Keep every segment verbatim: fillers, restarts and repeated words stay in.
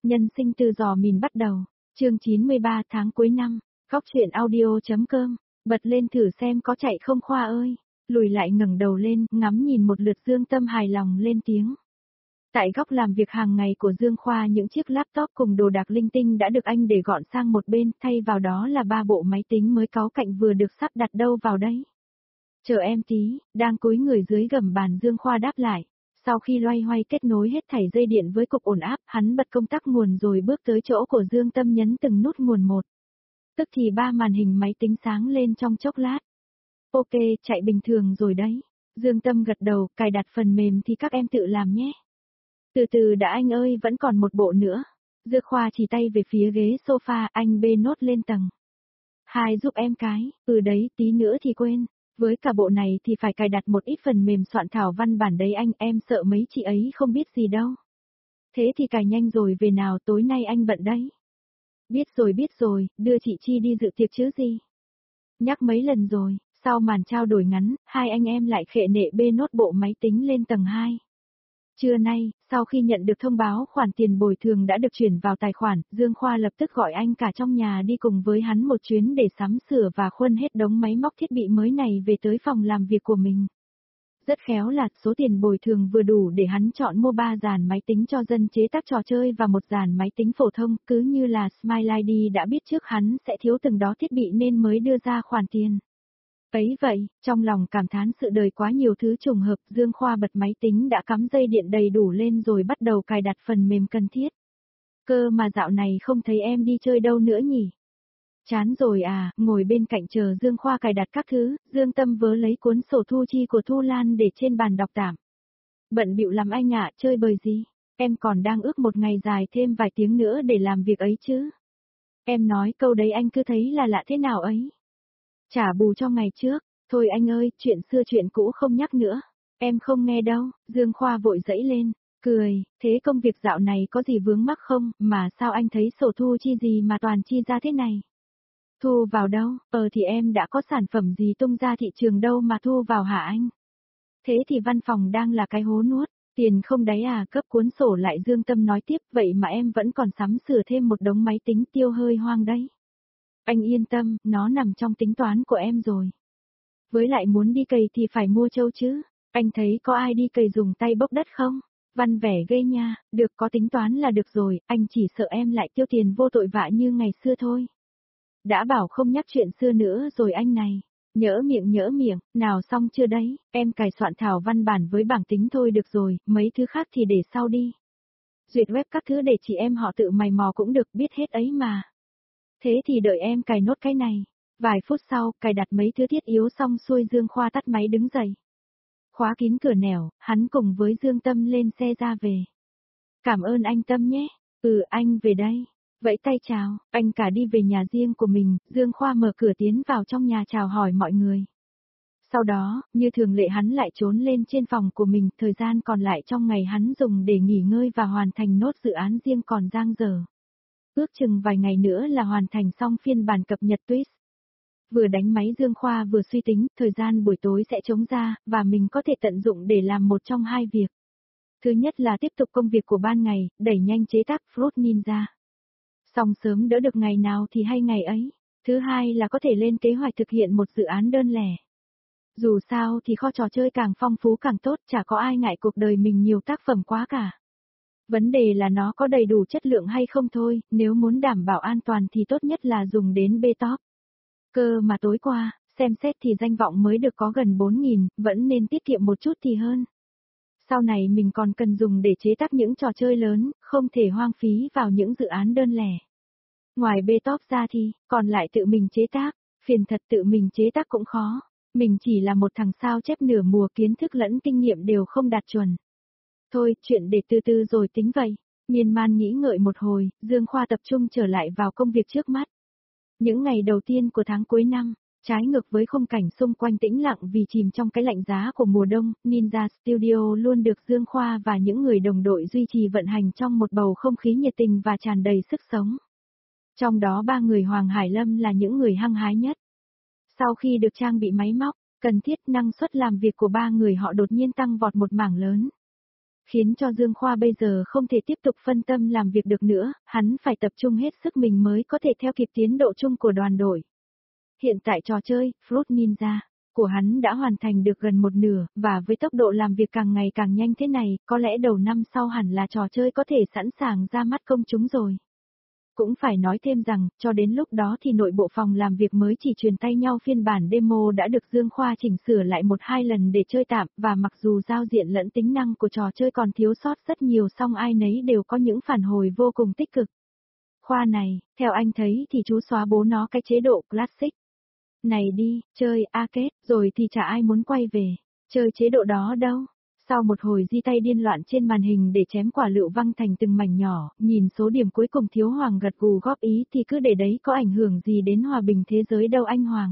Nhân sinh từ giò mìn bắt đầu, chương chín mươi ba tháng cuối năm, góc truyện audio.com, bật lên thử xem có chạy không Khoa ơi, lùi lại ngẩng đầu lên, ngắm nhìn một lượt Dương Tâm hài lòng lên tiếng. Tại góc làm việc hàng ngày của Dương Khoa những chiếc laptop cùng đồ đạc linh tinh đã được anh để gọn sang một bên, thay vào đó là ba bộ máy tính mới cáu cạnh vừa được sắp đặt đâu vào đấy. Chờ em tí, đang cúi người dưới gầm bàn Dương Khoa đáp lại. Sau khi loay hoay kết nối hết thảy dây điện với cục ổn áp, hắn bật công tắc nguồn rồi bước tới chỗ của Dương Tâm nhấn từng nút nguồn một. Tức thì ba màn hình máy tính sáng lên trong chốc lát. Ok, chạy bình thường rồi đấy. Dương Tâm gật đầu, cài đặt phần mềm thì các em tự làm nhé. Từ từ đã anh ơi, vẫn còn một bộ nữa. Dược Khoa chỉ tay về phía ghế sofa, anh bê nốt lên tầng. Hai giúp em cái, ừ đấy, tí nữa thì quên. Với cả bộ này thì phải cài đặt một ít phần mềm soạn thảo văn bản đấy anh, em sợ mấy chị ấy không biết gì đâu. Thế thì cài nhanh rồi về nào, tối nay anh bận đấy. Biết rồi biết rồi, đưa chị Chi đi dự tiệc chứ gì. Nhắc mấy lần rồi, sau màn trao đổi ngắn, hai anh em lại khệ nệ bê nốt bộ máy tính lên tầng hai. Trưa nay, sau khi nhận được thông báo khoản tiền bồi thường đã được chuyển vào tài khoản, Dương Khoa lập tức gọi anh cả trong nhà đi cùng với hắn một chuyến để sắm sửa và khuân hết đống máy móc thiết bị mới này về tới phòng làm việc của mình. Rất khéo là số tiền bồi thường vừa đủ để hắn chọn mua ba dàn máy tính cho dân chế tác trò chơi và một dàn máy tính phổ thông, cứ như là Smile i đê đã biết trước hắn sẽ thiếu từng đó thiết bị nên mới đưa ra khoản tiền. Ấy vậy, trong lòng cảm thán sự đời quá nhiều thứ trùng hợp, Dương Khoa bật máy tính đã cắm dây điện đầy đủ lên rồi bắt đầu cài đặt phần mềm cần thiết. Cơ mà dạo này không thấy em đi chơi đâu nữa nhỉ? Chán rồi à, ngồi bên cạnh chờ Dương Khoa cài đặt các thứ, Dương Tâm vớ lấy cuốn sổ thu chi của Thu Lan để trên bàn đọc tạm. Bận bịu lắm anh ạ, chơi bời gì? Em còn đang ước một ngày dài thêm vài tiếng nữa để làm việc ấy chứ. Em nói câu đấy anh cứ thấy là lạ thế nào ấy. Trả bù cho ngày trước, thôi anh ơi, chuyện xưa chuyện cũ không nhắc nữa. Em không nghe đâu, Dương Khoa vội dẫy lên, cười, thế công việc dạo này có gì vướng mắc không, mà sao anh thấy sổ thu chi gì mà toàn chi ra thế này? Thu vào đâu, ờ thì em đã có sản phẩm gì tung ra thị trường đâu mà thu vào hả anh? Thế thì văn phòng đang là cái hố nuốt, tiền không đáy à, cấp cuốn sổ lại. Dương Tâm nói tiếp, vậy mà em vẫn còn sắm sửa thêm một đống máy tính tiêu hơi hoang đấy. Anh yên tâm, nó nằm trong tính toán của em rồi. Với lại muốn đi cày thì phải mua trâu chứ, anh thấy có ai đi cày dùng tay bốc đất không? Văn vẻ ghê nha, được có tính toán là được rồi, anh chỉ sợ em lại tiêu tiền vô tội vạ như ngày xưa thôi. Đã bảo không nhắc chuyện xưa nữa rồi anh này, nhỡ miệng nhỡ miệng, nào xong chưa đấy, em cài soạn thảo văn bản với bảng tính thôi được rồi, mấy thứ khác thì để sau đi. Duyệt web các thứ để chị em họ tự mày mò cũng được, biết hết ấy mà. Thế thì đợi em cài nốt cái này. Vài phút sau, cài đặt mấy thứ thiết yếu xong xuôi, Dương Khoa tắt máy đứng dậy. Khóa kín cửa nẻo, hắn cùng với Dương Tâm lên xe ra về. Cảm ơn anh Tâm nhé. Ừ, anh về đây. Vẫy tay chào, anh cả đi về nhà riêng của mình, Dương Khoa mở cửa tiến vào trong nhà chào hỏi mọi người. Sau đó, như thường lệ hắn lại trốn lên trên phòng của mình, thời gian còn lại trong ngày hắn dùng để nghỉ ngơi và hoàn thành nốt dự án riêng còn dang dở. Ước chừng vài ngày nữa là hoàn thành xong phiên bản cập nhật Twist. Vừa đánh máy Dương Khoa vừa suy tính, thời gian buổi tối sẽ trống ra, và mình có thể tận dụng để làm một trong hai việc. Thứ nhất là tiếp tục công việc của ban ngày, đẩy nhanh chế tác Fruit Ninja. Xong sớm đỡ được ngày nào thì hay ngày ấy. Thứ hai là có thể lên kế hoạch thực hiện một dự án đơn lẻ. Dù sao thì kho trò chơi càng phong phú càng tốt, chả có ai ngại cuộc đời mình nhiều tác phẩm quá cả. Vấn đề là nó có đầy đủ chất lượng hay không thôi, nếu muốn đảm bảo an toàn thì tốt nhất là dùng đến bê-top. Cơ mà tối qua, xem xét thì danh vọng mới được có gần bốn nghìn, vẫn nên tiết kiệm một chút thì hơn. Sau này mình còn cần dùng để chế tác những trò chơi lớn, không thể hoang phí vào những dự án đơn lẻ. Ngoài bê-top ra thì, còn lại tự mình chế tác, phiền thật, tự mình chế tác cũng khó. Mình chỉ là một thằng sao chép nửa mùa, kiến thức lẫn kinh nghiệm đều không đạt chuẩn. Thôi, chuyện để từ từ rồi tính vậy. Miên man nghĩ ngợi một hồi, Dương Khoa tập trung trở lại vào công việc trước mắt. Những ngày đầu tiên của tháng cuối năm, trái ngược với khung cảnh xung quanh tĩnh lặng vì chìm trong cái lạnh giá của mùa đông, Ninja Studio luôn được Dương Khoa và những người đồng đội duy trì vận hành trong một bầu không khí nhiệt tình và tràn đầy sức sống. Trong đó ba người Hoàng Hải Lâm là những người hăng hái nhất. Sau khi được trang bị máy móc cần thiết, năng suất làm việc của ba người họ đột nhiên tăng vọt một mảng lớn. khiến cho Dương Khoa bây giờ không thể tiếp tục phân tâm làm việc được nữa, hắn phải tập trung hết sức mình mới có thể theo kịp tiến độ chung của đoàn đội. Hiện tại trò chơi, Fruit Ninja, của hắn đã hoàn thành được gần một nửa, và với tốc độ làm việc càng ngày càng nhanh thế này, có lẽ đầu năm sau hẳn là trò chơi có thể sẵn sàng ra mắt công chúng rồi. Cũng phải nói thêm rằng, cho đến lúc đó thì nội bộ phòng làm việc mới chỉ truyền tay nhau phiên bản demo đã được Dương Khoa chỉnh sửa lại một hai lần để chơi tạm, và mặc dù giao diện lẫn tính năng của trò chơi còn thiếu sót rất nhiều song ai nấy đều có những phản hồi vô cùng tích cực. Khoa này, theo anh thấy thì chú xóa bố nó cái chế độ Classic. Này đi, chơi arcade, rồi thì chả ai muốn quay về, chơi chế độ đó đâu. Sau một hồi di tay điên loạn trên màn hình để chém quả lựu văng thành từng mảnh nhỏ, nhìn số điểm cuối cùng Thiếu Hoàng gật gù góp ý thì cứ để đấy có ảnh hưởng gì đến hòa bình thế giới đâu anh Hoàng.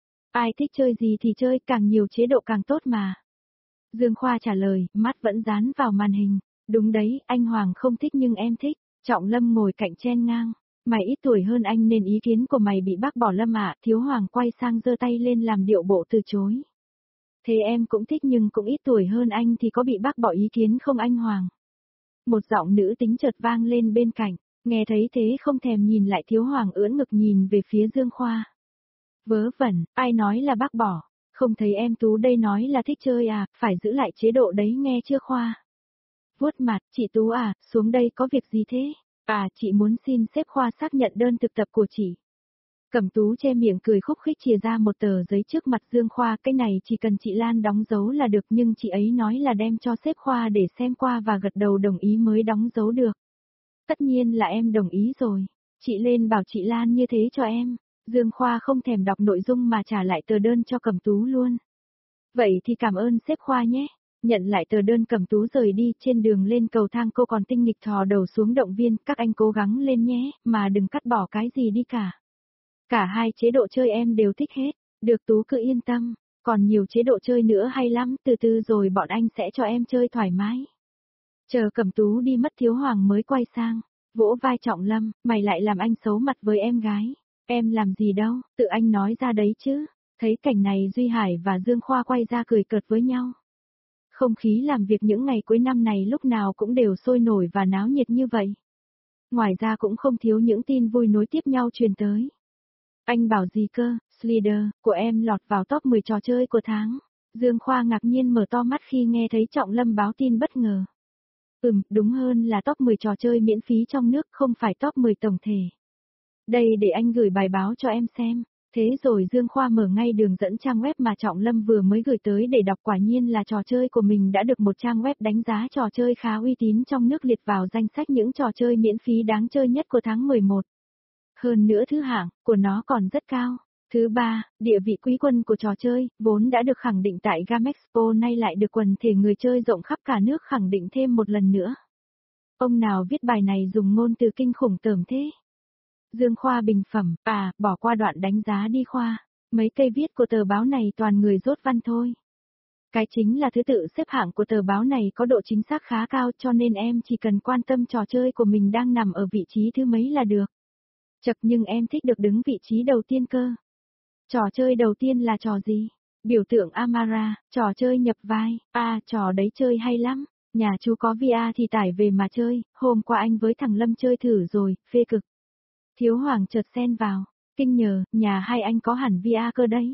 Ai thích chơi gì thì chơi, càng nhiều chế độ càng tốt mà. Dương Khoa trả lời, mắt vẫn dán vào màn hình. Đúng đấy, anh Hoàng không thích nhưng em thích. Trọng Lâm ngồi cạnh chen ngang. Mày ít tuổi hơn anh nên ý kiến của mày bị bác bỏ Lâm ạ. Thiếu Hoàng quay sang giơ tay lên làm điệu bộ từ chối. Thế em cũng thích nhưng cũng ít tuổi hơn anh thì có bị bác bỏ ý kiến không anh Hoàng? Một giọng nữ tính chợt vang lên bên cạnh, nghe thấy thế không thèm nhìn lại Thiếu Hoàng ưỡn ngực nhìn về phía Dương Khoa. Vớ vẩn, ai nói là bác bỏ, không thấy em Tú đây nói là thích chơi à, phải giữ lại chế độ đấy nghe chưa Khoa? Vuốt mặt, chị Tú à, xuống đây có việc gì thế? À, chị muốn xin sếp Khoa xác nhận đơn thực tập của chị. Cẩm Tú che miệng cười khúc khích chìa ra một tờ giấy trước mặt Dương Khoa, cái này chỉ cần chị Lan đóng dấu là được nhưng chị ấy nói là đem cho sếp Khoa để xem qua và gật đầu đồng ý mới đóng dấu được. Tất nhiên là em đồng ý rồi, chị lên bảo chị Lan như thế cho em. Dương Khoa không thèm đọc nội dung mà trả lại tờ đơn cho Cẩm Tú luôn. Vậy thì cảm ơn sếp Khoa nhé. Nhận lại tờ đơn Cẩm Tú rời đi, trên đường lên cầu thang cô còn tinh nghịch thò đầu xuống động viên, các anh cố gắng lên nhé, mà đừng cắt bỏ cái gì đi cả. Cả hai chế độ chơi em đều thích hết, được Tú cứ yên tâm, còn nhiều chế độ chơi nữa hay lắm, từ từ rồi bọn anh sẽ cho em chơi thoải mái. Chờ Cẩm Tú đi mất Thiếu Hoàng mới quay sang, vỗ vai Trọng Lâm, mày lại làm anh xấu mặt với em gái, em làm gì đâu, tự anh nói ra đấy chứ. Thấy cảnh này Duy Hải và Dương Khoa quay ra cười cợt với nhau. Không khí làm việc những ngày cuối năm này lúc nào cũng đều sôi nổi và náo nhiệt như vậy. Ngoài ra cũng không thiếu những tin vui nối tiếp nhau truyền tới. Anh bảo gì cơ, Slider, của em lọt vào top mười trò chơi của tháng. Dương Khoa ngạc nhiên mở to mắt khi nghe thấy Trọng Lâm báo tin bất ngờ. Ừm, đúng hơn là top mười trò chơi miễn phí trong nước, không phải top mười tổng thể. Đây để anh gửi bài báo cho em xem. Thế rồi Dương Khoa mở ngay đường dẫn trang web mà Trọng Lâm vừa mới gửi tới để đọc, quả nhiên là trò chơi của mình đã được một trang web đánh giá trò chơi khá uy tín trong nước liệt vào danh sách những trò chơi miễn phí đáng chơi nhất của tháng mười một. Hơn nữa thứ hạng của nó còn rất cao. Thứ ba, địa vị quý quân của trò chơi, vốn đã được khẳng định tại Gamexpo nay lại được quần thể người chơi rộng khắp cả nước khẳng định thêm một lần nữa. Ông nào viết bài này dùng ngôn từ kinh khủng tởm thế? Dương Khoa bình phẩm, à, bỏ qua đoạn đánh giá đi Khoa. Mấy cây viết của tờ báo này toàn người dốt văn thôi. Cái chính là thứ tự xếp hạng của tờ báo này có độ chính xác khá cao cho nên em chỉ cần quan tâm trò chơi của mình đang nằm ở vị trí thứ mấy là được. Chật, nhưng em thích được đứng vị trí đầu tiên cơ. Trò chơi đầu tiên là trò gì? Biểu tượng Amara, trò chơi nhập vai. À, trò đấy chơi hay lắm. Nhà chú có vê a thì tải về mà chơi, hôm qua anh với thằng Lâm chơi thử rồi, phê cực. Thiếu Hoàng chợt xen vào, kinh nhờ, nhà hai anh có hẳn vê a cơ đấy.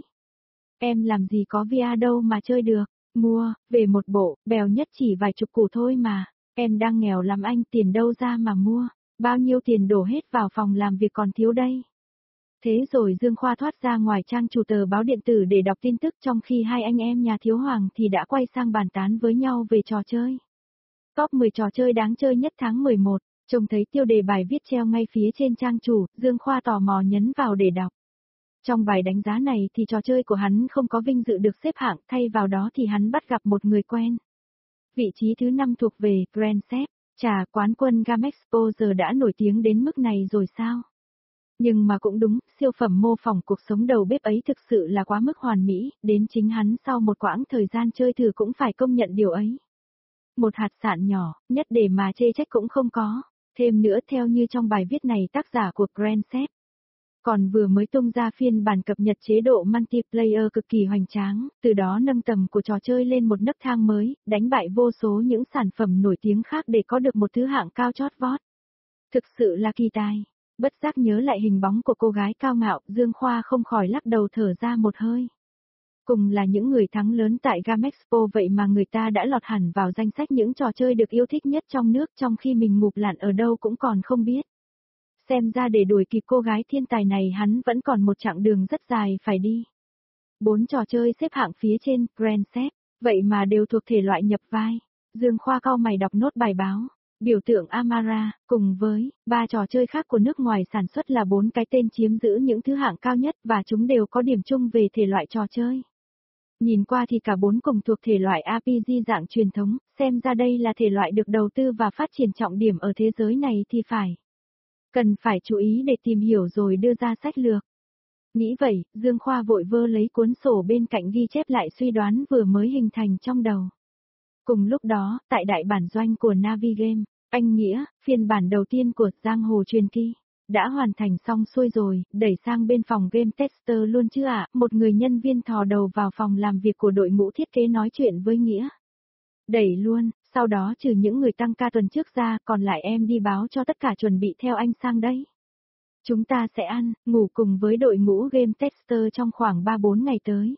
Em làm gì có vê a đâu mà chơi được, mua, về một bộ, bèo nhất chỉ vài chục củ thôi mà, em đang nghèo lắm anh, tiền đâu ra mà mua, bao nhiêu tiền đổ hết vào phòng làm việc còn thiếu đây. Thế rồi Dương Khoa thoát ra ngoài trang chủ tờ báo điện tử để đọc tin tức, trong khi hai anh em nhà Thiếu Hoàng thì đã quay sang bàn tán với nhau về trò chơi. Top mười trò chơi đáng chơi nhất tháng mười một. Trông thấy tiêu đề bài viết treo ngay phía trên trang chủ, Dương Khoa tò mò nhấn vào để đọc. Trong bài đánh giá này thì trò chơi của hắn không có vinh dự được xếp hạng, thay vào đó thì hắn bắt gặp một người quen. Vị trí thứ năm thuộc về Grand Chef, chà, quán quân Gamexpo giờ đã nổi tiếng đến mức này rồi sao? Nhưng mà cũng đúng, siêu phẩm mô phỏng cuộc sống đầu bếp ấy thực sự là quá mức hoàn mỹ, đến chính hắn sau một quãng thời gian chơi thử cũng phải công nhận điều ấy. Một hạt sạn nhỏ, nhất để mà chê trách cũng không có. Thêm nữa theo như trong bài viết này tác giả của Grand Chef Còn vừa mới tung ra phiên bản cập nhật chế độ multiplayer cực kỳ hoành tráng, từ đó nâng tầm của trò chơi lên một nấc thang mới, đánh bại vô số những sản phẩm nổi tiếng khác để có được một thứ hạng cao chót vót. Thực sự là kỳ tài. Bất giác nhớ lại hình bóng của cô gái cao ngạo, Dương Khoa không khỏi lắc đầu thở ra một hơi. Cùng là những người thắng lớn tại Gamexpo vậy mà người ta đã lọt hẳn vào danh sách những trò chơi được yêu thích nhất trong nước, trong khi mình ngụp lặn ở đâu cũng còn không biết. Xem ra để đuổi kịp cô gái thiên tài này hắn vẫn còn một chặng đường rất dài phải đi. Bốn trò chơi xếp hạng phía trên, Grand Theft, vậy mà đều thuộc thể loại nhập vai. Dương Khoa cau mày đọc nốt bài báo. Biểu tượng Amara, cùng với ba trò chơi khác của nước ngoài sản xuất là bốn cái tên chiếm giữ những thứ hạng cao nhất và chúng đều có điểm chung về thể loại trò chơi. Nhìn qua thì cả bốn cùng thuộc thể loại rờ pê giê dạng truyền thống, xem ra đây là thể loại được đầu tư và phát triển trọng điểm ở thế giới này thì phải. Cần phải chú ý để tìm hiểu rồi đưa ra sách lược. Nghĩ vậy, Dương Khoa vội vơ lấy cuốn sổ bên cạnh ghi chép lại suy đoán vừa mới hình thành trong đầu. Cùng lúc đó, tại đại bản doanh của Navigame, anh Nghĩa, phiên bản đầu tiên của Giang Hồ Truyền Kỳ, đã hoàn thành xong xuôi rồi, đẩy sang bên phòng game tester luôn chứ ạ, một người nhân viên thò đầu vào phòng làm việc của đội ngũ thiết kế nói chuyện với Nghĩa. Đẩy luôn, sau đó trừ những người tăng ca tuần trước ra, còn lại em đi báo cho tất cả chuẩn bị theo anh sang đây. Chúng ta sẽ ăn, ngủ cùng với đội ngũ game tester trong khoảng ba bốn ngày tới.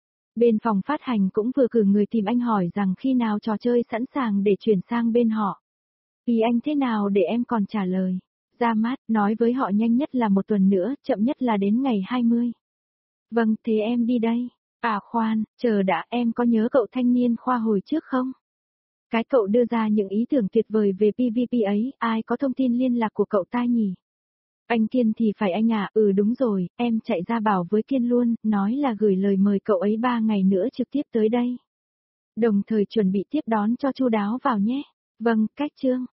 Bên phòng phát hành cũng vừa cử người tìm anh hỏi rằng khi nào trò chơi sẵn sàng để chuyển sang bên họ. Ý anh thế nào để em còn trả lời. Ra mắt, nói với họ nhanh nhất là một tuần nữa, chậm nhất là đến ngày hai mươi. Vâng, thế em đi đây. À khoan, chờ đã, em có nhớ cậu thanh niên Khoa hồi trước không? Cái cậu đưa ra những ý tưởng tuyệt vời về pê vê pê ấy, ai có thông tin liên lạc của cậu ta nhỉ? Anh Kiên thì phải anh à, ừ đúng rồi, em chạy ra bảo với Kiên luôn, nói là gửi lời mời cậu ấy ba ngày nữa trực tiếp tới đây. Đồng thời chuẩn bị tiếp đón cho chu đáo vào nhé. Vâng, cách chương.